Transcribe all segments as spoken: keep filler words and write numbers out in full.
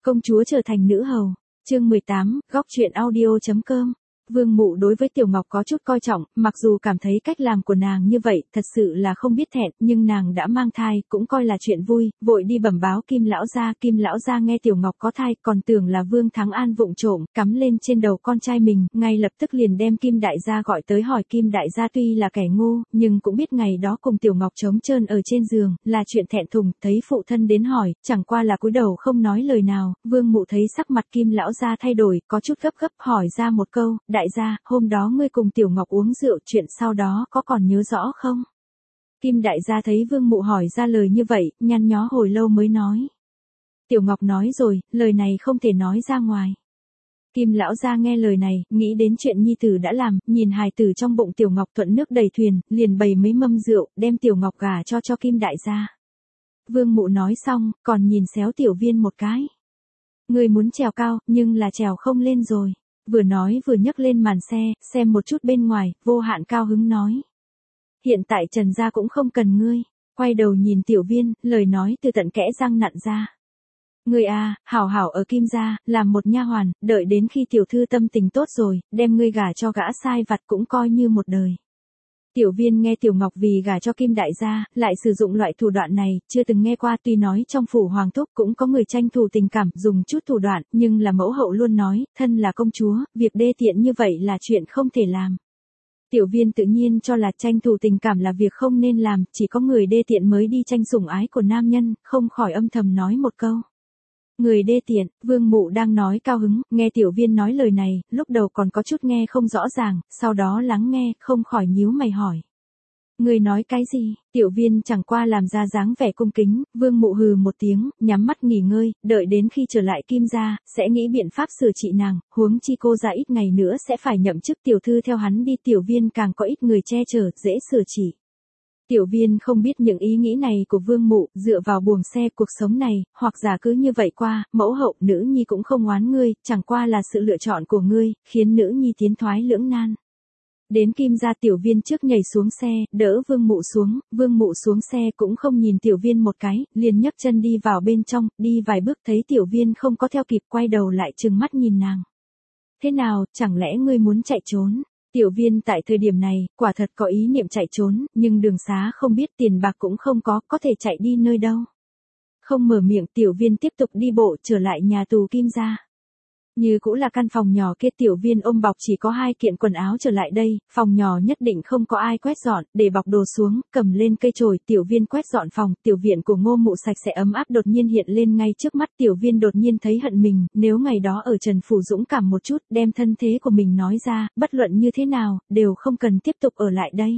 Công chúa trở thành nữ hầu. Chương mười tám, góc truyện audio.com. Vương Mụ đối với Tiểu Ngọc có chút coi trọng, mặc dù cảm thấy cách làm của nàng như vậy thật sự là không biết thẹn, nhưng nàng đã mang thai, cũng coi là chuyện vui, vội đi bẩm báo Kim lão gia. Kim lão gia nghe Tiểu Ngọc có thai, còn tưởng là Vương Thắng An vụng trộm cắm lên trên đầu con trai mình, ngay lập tức liền đem Kim đại gia gọi tới hỏi. Kim đại gia tuy là kẻ ngu, nhưng cũng biết ngày đó cùng Tiểu Ngọc trống trơn ở trên giường là chuyện thẹn thùng, thấy phụ thân đến hỏi, chẳng qua là cúi đầu không nói lời nào. Vương Mụ thấy sắc mặt Kim lão gia thay đổi, có chút gấp gấp hỏi ra một câu, đại gia, hôm đó ngươi cùng Tiểu Ngọc uống rượu, chuyện sau đó có còn nhớ rõ không? Kim đại gia thấy Vương Mụ hỏi ra lời như vậy, nhăn nhó hồi lâu mới nói. Tiểu Ngọc nói rồi, lời này không thể nói ra ngoài. Kim lão gia nghe lời này, nghĩ đến chuyện nhi tử đã làm, nhìn hài tử trong bụng Tiểu Ngọc thuận nước đầy thuyền, liền bày mấy mâm rượu, đem Tiểu Ngọc gả cho cho Kim đại gia. Vương Mụ nói xong, còn nhìn xéo Tiểu Viên một cái. Ngươi muốn trèo cao, nhưng là trèo không lên rồi. Vừa nói vừa nhấc lên màn xe, xem một chút bên ngoài, Vô Hạn cao hứng nói. Hiện tại Trần gia cũng không cần ngươi. Quay đầu nhìn Tiểu Viên, lời nói từ tận kẽ răng nặn ra. Ngươi à, hảo hảo ở Kim gia, làm một nha hoàn, đợi đến khi tiểu thư tâm tình tốt rồi, đem ngươi gả cho gã sai vặt cũng coi như một đời. Tiểu Viên nghe Tiểu Ngọc vì gả cho Kim đại gia, lại sử dụng loại thủ đoạn này, chưa từng nghe qua. Tuy nói trong phủ hoàng thúc cũng có người tranh thủ tình cảm, dùng chút thủ đoạn, nhưng là mẫu hậu luôn nói, thân là công chúa, việc đê tiện như vậy là chuyện không thể làm. Tiểu Viên tự nhiên cho là tranh thủ tình cảm là việc không nên làm, chỉ có người đê tiện mới đi tranh sủng ái của nam nhân, không khỏi âm thầm nói một câu. Người đê tiện. Vương Mụ đang nói cao hứng, nghe Tiểu Viên nói lời này, lúc đầu còn có chút nghe không rõ ràng, sau đó lắng nghe, không khỏi nhíu mày hỏi. Người nói cái gì? Tiểu Viên chẳng qua làm ra dáng vẻ cung kính. Vương Mụ hừ một tiếng, nhắm mắt nghỉ ngơi, đợi đến khi trở lại Kim gia, sẽ nghĩ biện pháp sửa trị nàng, huống chi cô ra ít ngày nữa sẽ phải nhậm chức tiểu thư theo hắn đi. Tiểu Viên càng có ít người che chở, dễ sửa trị. Tiểu Viên không biết những ý nghĩ này của Vương Mụ, dựa vào buồng xe cuộc sống này, hoặc giả cứ như vậy qua, mẫu hậu nữ nhi cũng không oán ngươi, chẳng qua là sự lựa chọn của ngươi, khiến nữ nhi tiến thoái lưỡng nan. Đến Kim gia, Tiểu Viên trước nhảy xuống xe, đỡ Vương Mụ xuống. Vương Mụ xuống xe cũng không nhìn Tiểu Viên một cái, liền nhấc chân đi vào bên trong, đi vài bước thấy Tiểu Viên không có theo kịp, quay đầu lại trừng mắt nhìn nàng. Thế nào, chẳng lẽ ngươi muốn chạy trốn? Tiểu Viên tại thời điểm này, quả thật có ý niệm chạy trốn, nhưng đường xá không biết, tiền bạc cũng không có, có thể chạy đi nơi đâu. Không mở miệng, Tiểu Viên tiếp tục đi bộ trở lại nhà tù Kim gia. Như cũng là căn phòng nhỏ kia, Tiểu Viên ôm bọc chỉ có hai kiện quần áo trở lại đây, phòng nhỏ nhất định không có ai quét dọn, để bọc đồ xuống, cầm lên cây chổi, Tiểu Viên quét dọn phòng. Tiểu viện của Ngô Mụ sạch sẽ ấm áp đột nhiên hiện lên ngay trước mắt. Tiểu Viên đột nhiên thấy hận mình, nếu ngày đó ở Trần phủ dũng cảm một chút, đem thân thế của mình nói ra, bất luận như thế nào, đều không cần tiếp tục ở lại đây.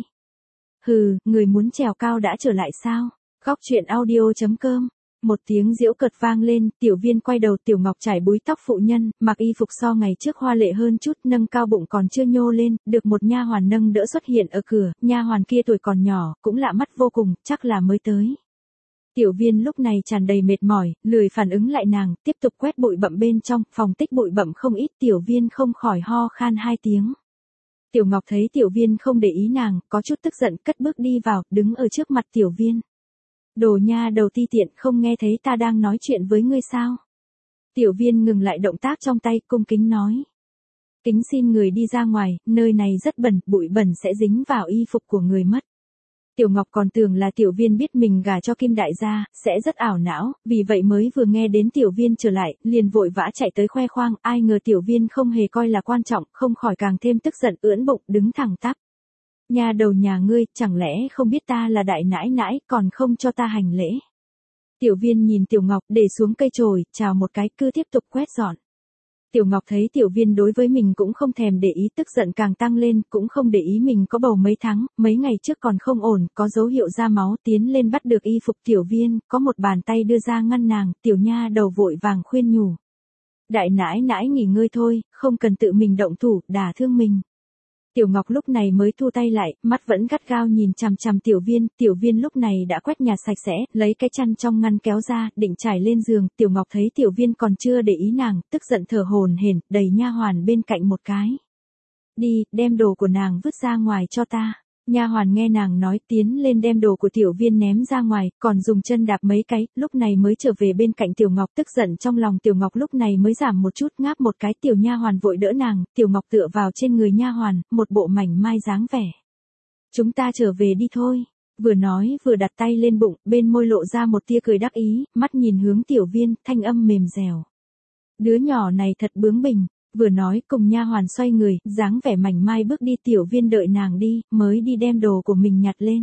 Hừ, người muốn trèo cao đã trở lại sao? Góc truyện audio.com. Một tiếng giễu cợt vang lên, Tiểu Viên quay đầu. Tiểu Ngọc trải búi tóc phụ nhân, mặc y phục so ngày trước hoa lệ hơn chút, nâng cao bụng còn chưa nhô lên, được một nha hoàn nâng đỡ xuất hiện ở cửa. Nha hoàn kia tuổi còn nhỏ, cũng lạ mắt vô cùng, chắc là mới tới. Tiểu Viên lúc này tràn đầy mệt mỏi, lười phản ứng lại nàng, tiếp tục quét bụi bặm bên trong, phòng tích bụi bặm không ít. Tiểu Viên không khỏi ho khan hai tiếng. Tiểu Ngọc thấy Tiểu Viên không để ý nàng, có chút tức giận, cất bước đi vào, đứng ở trước mặt Tiểu Viên. Đồ nha đầu ti tiện, không nghe thấy ta đang nói chuyện với ngươi sao? Tiểu Viên ngừng lại động tác trong tay, cung kính nói. Kính xin người đi ra ngoài, nơi này rất bẩn, bụi bẩn sẽ dính vào y phục của người mất. Tiểu Ngọc còn tưởng là Tiểu Viên biết mình gả cho Kim đại gia, sẽ rất ảo não, vì vậy mới vừa nghe đến Tiểu Viên trở lại, liền vội vã chạy tới khoe khoang, ai ngờ Tiểu Viên không hề coi là quan trọng, không khỏi càng thêm tức giận, ưỡn bụng, đứng thẳng tắp. Nhà đầu nhà ngươi, chẳng lẽ không biết ta là đại nãi nãi, còn không cho ta hành lễ. Tiểu Viên nhìn Tiểu Ngọc, để xuống cây chổi, chào một cái, cứ tiếp tục quét dọn. Tiểu Ngọc thấy Tiểu Viên đối với mình cũng không thèm để ý, tức giận càng tăng lên, cũng không để ý mình có bầu mấy tháng, mấy ngày trước còn không ổn, có dấu hiệu ra máu, tiến lên bắt được y phục Tiểu Viên, có một bàn tay đưa ra ngăn nàng. Tiểu nha đầu vội vàng khuyên nhủ. Đại nãi nãi nghỉ ngơi thôi, không cần tự mình động thủ, đả thương mình. Tiểu Ngọc lúc này mới thu tay lại, mắt vẫn gắt gao nhìn chằm chằm Tiểu Viên. Tiểu Viên lúc này đã quét nhà sạch sẽ, lấy cái chăn trong ngăn kéo ra, định trải lên giường. Tiểu Ngọc thấy Tiểu Viên còn chưa để ý nàng, tức giận thở hổn hển, đẩy nha hoàn bên cạnh một cái. Đi, đem đồ của nàng vứt ra ngoài cho ta. Nha hoàn nghe nàng nói tiến lên đem đồ của Tiểu Viên ném ra ngoài, còn dùng chân đạp mấy cái, lúc này mới trở về bên cạnh Tiểu Ngọc, tức giận trong lòng Tiểu Ngọc lúc này mới giảm một chút, ngáp một cái, Tiểu nha hoàn vội đỡ nàng, Tiểu Ngọc tựa vào trên người nha hoàn, một bộ mảnh mai dáng vẻ. Chúng ta trở về đi thôi. Vừa nói vừa đặt tay lên bụng, bên môi lộ ra một tia cười đắc ý, mắt nhìn hướng Tiểu Viên, thanh âm mềm dẻo. Đứa nhỏ này thật bướng bỉnh. Vừa nói cùng nha hoàn xoay người, dáng vẻ mảnh mai bước đi. Tiểu Viên đợi nàng đi, mới đi đem đồ của mình nhặt lên.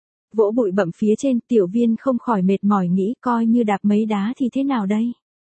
Vỗ bụi bặm phía trên, Tiểu Viên không khỏi mệt mỏi nghĩ coi như đạp mấy đá thì thế nào đây.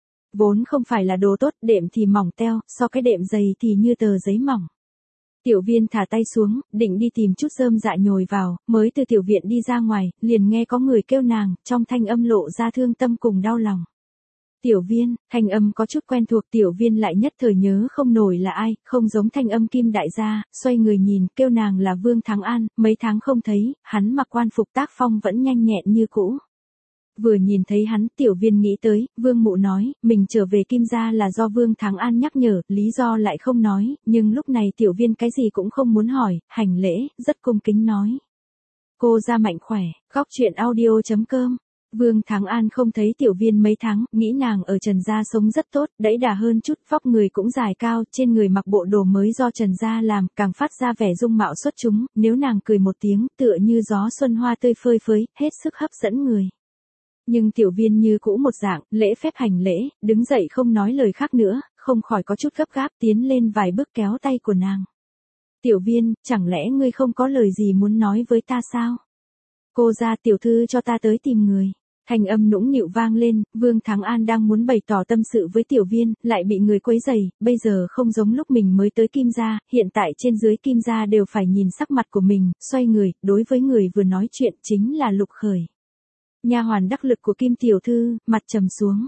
Vốn không phải là đồ tốt, đệm thì mỏng teo, so cái đệm dày thì như tờ giấy mỏng. Tiểu Viên thả tay xuống, định đi tìm chút rơm dạ nhồi vào, mới từ tiểu viện đi ra ngoài, liền nghe có người kêu nàng, trong thanh âm lộ ra thương tâm cùng đau lòng. Tiểu Viên, thanh âm có chút quen thuộc, Tiểu Viên lại nhất thời nhớ không nổi là ai, không giống thanh âm Kim đại gia, xoay người nhìn, kêu nàng là Vương Thắng An, mấy tháng không thấy, hắn mặc quan phục tác phong vẫn nhanh nhẹn như cũ. Vừa nhìn thấy hắn, Tiểu Viên nghĩ tới, Vương Mụ nói, mình trở về Kim gia là do Vương Thắng An nhắc nhở, lý do lại không nói, nhưng lúc này Tiểu Viên cái gì cũng không muốn hỏi, hành lễ, rất cung kính nói. Cô gia mạnh khỏe, góc truyện audio chấm com. Vương Thắng An không thấy Tiểu Viên mấy tháng, nghĩ nàng ở Trần gia sống rất tốt, đẫy đà hơn chút, vóc người cũng dài cao, trên người mặc bộ đồ mới do Trần gia làm, càng phát ra vẻ dung mạo xuất chúng, nếu nàng cười một tiếng, tựa như gió xuân hoa tươi phơi phới, hết sức hấp dẫn người. Nhưng Tiểu Viên như cũ một dạng, lễ phép hành lễ, đứng dậy không nói lời khác nữa, không khỏi có chút gấp gáp tiến lên vài bước kéo tay của nàng. Tiểu Viên, chẳng lẽ ngươi không có lời gì muốn nói với ta sao? Cô gia tiểu thư cho ta tới tìm người. Thanh âm nũng nịu vang lên, Vương Thắng An đang muốn bày tỏ tâm sự với Tiểu Viên, lại bị người quấy rầy, bây giờ không giống lúc mình mới tới Kim gia, hiện tại trên dưới Kim gia đều phải nhìn sắc mặt của mình, xoay người, đối với người vừa nói chuyện chính là Lục Khởi. Nha hoàn đắc lực của Kim tiểu thư, mặt trầm xuống.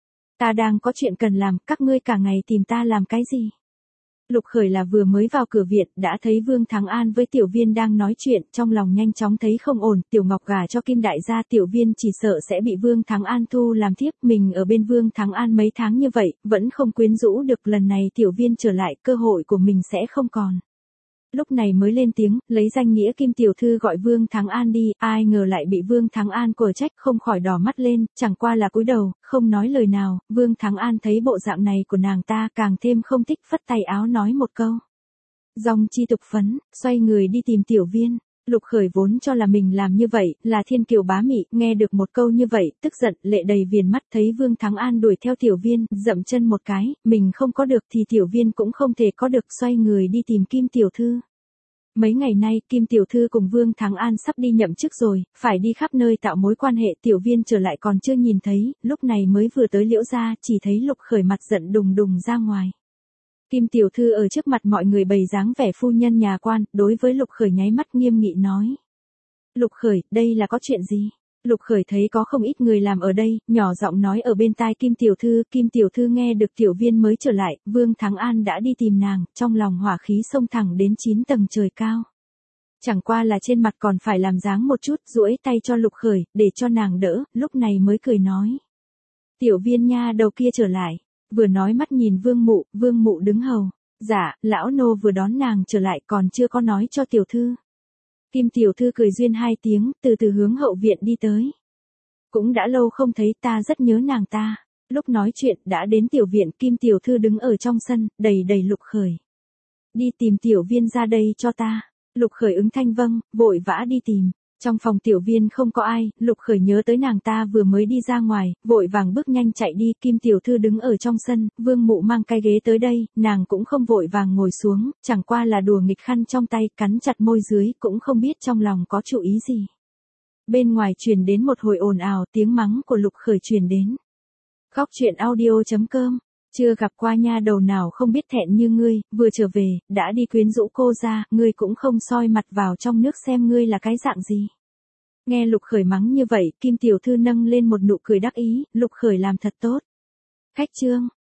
Ta đang có chuyện cần làm, các ngươi cả ngày tìm ta làm cái gì? Lục Khởi là vừa mới vào cửa viện, đã thấy Vương Thắng An với Tiểu Viên đang nói chuyện, trong lòng nhanh chóng thấy không ổn, Tiểu Ngọc gả cho Kim đại gia, Tiểu Viên chỉ sợ sẽ bị Vương Thắng An thu làm thiếp, mình ở bên Vương Thắng An mấy tháng như vậy, vẫn không quyến rũ được, lần này Tiểu Viên trở lại, cơ hội của mình sẽ không còn. Lúc này mới lên tiếng, lấy danh nghĩa Kim tiểu thư gọi Vương Thắng An đi, ai ngờ lại bị Vương Thắng An quở trách, không khỏi đỏ mắt lên, chẳng qua là cúi đầu, không nói lời nào. Vương Thắng An thấy bộ dạng này của nàng ta, càng thêm không thích, phất tay áo nói một câu. Dòng chi tục phấn, xoay người đi tìm Tiểu Viên. Lục Khởi vốn cho là mình làm như vậy, là thiên kiều bá mị, nghe được một câu như vậy, tức giận, lệ đầy viền mắt, thấy Vương Thắng An đuổi theo Tiểu Viên, dậm chân một cái, mình không có được thì Tiểu Viên cũng không thể có được, xoay người đi tìm Kim tiểu thư. Mấy ngày nay, Kim tiểu thư cùng Vương Thắng An sắp đi nhậm chức rồi, phải đi khắp nơi tạo mối quan hệ, Tiểu Viên trở lại còn chưa nhìn thấy, lúc này mới vừa tới Liễu gia, chỉ thấy Lục Khởi mặt giận đùng đùng ra ngoài. Kim tiểu thư ở trước mặt mọi người bày dáng vẻ phu nhân nhà quan, đối với Lục Khởi nháy mắt nghiêm nghị nói. Lục Khởi, đây là có chuyện gì? Lục Khởi thấy có không ít người làm ở đây, nhỏ giọng nói ở bên tai Kim tiểu thư, Kim tiểu thư nghe được Tiểu Viên mới trở lại, Vương Thắng An đã đi tìm nàng, trong lòng hỏa khí xông thẳng đến chín tầng trời cao. Chẳng qua là trên mặt còn phải làm dáng một chút, duỗi tay cho Lục Khởi, để cho nàng đỡ, lúc này mới cười nói. Tiểu Viên nha đầu kia trở lại, vừa nói mắt nhìn Vương Mụ, Vương Mụ đứng hầu. Dạ, lão nô vừa đón nàng trở lại còn chưa có nói cho tiểu thư. Kim tiểu thư cười duyên hai tiếng, từ từ hướng hậu viện đi tới. Cũng đã lâu không thấy, ta rất nhớ nàng ta. Lúc nói chuyện, đã đến tiểu viện, Kim tiểu thư đứng ở trong sân, đầy đầy Lục Khởi. Đi tìm Tiểu Viên ra đây cho ta. Lục Khởi ứng thanh vâng, vội vã đi tìm. Trong phòng Tiểu Viên không có ai, Lục Khởi nhớ tới nàng ta vừa mới đi ra ngoài, vội vàng bước nhanh chạy đi, Kim tiểu thư đứng ở trong sân, Vương Mụ mang cái ghế tới đây, nàng cũng không vội vàng ngồi xuống, chẳng qua là đùa nghịch khăn trong tay, cắn chặt môi dưới, cũng không biết trong lòng có chủ ý gì. Bên ngoài truyền đến một hồi ồn ào, tiếng mắng của Lục Khởi truyền đến. Góc truyện audio chấm com. Chưa gặp qua nha đầu nào không biết thẹn như ngươi, vừa trở về, đã đi quyến rũ cô ra, ngươi cũng không soi mặt vào trong nước xem ngươi là cái dạng gì. Nghe Lục Khởi mắng như vậy, Kim tiểu thư nâng lên một nụ cười đắc ý, Lục Khởi làm thật tốt. Khách trương,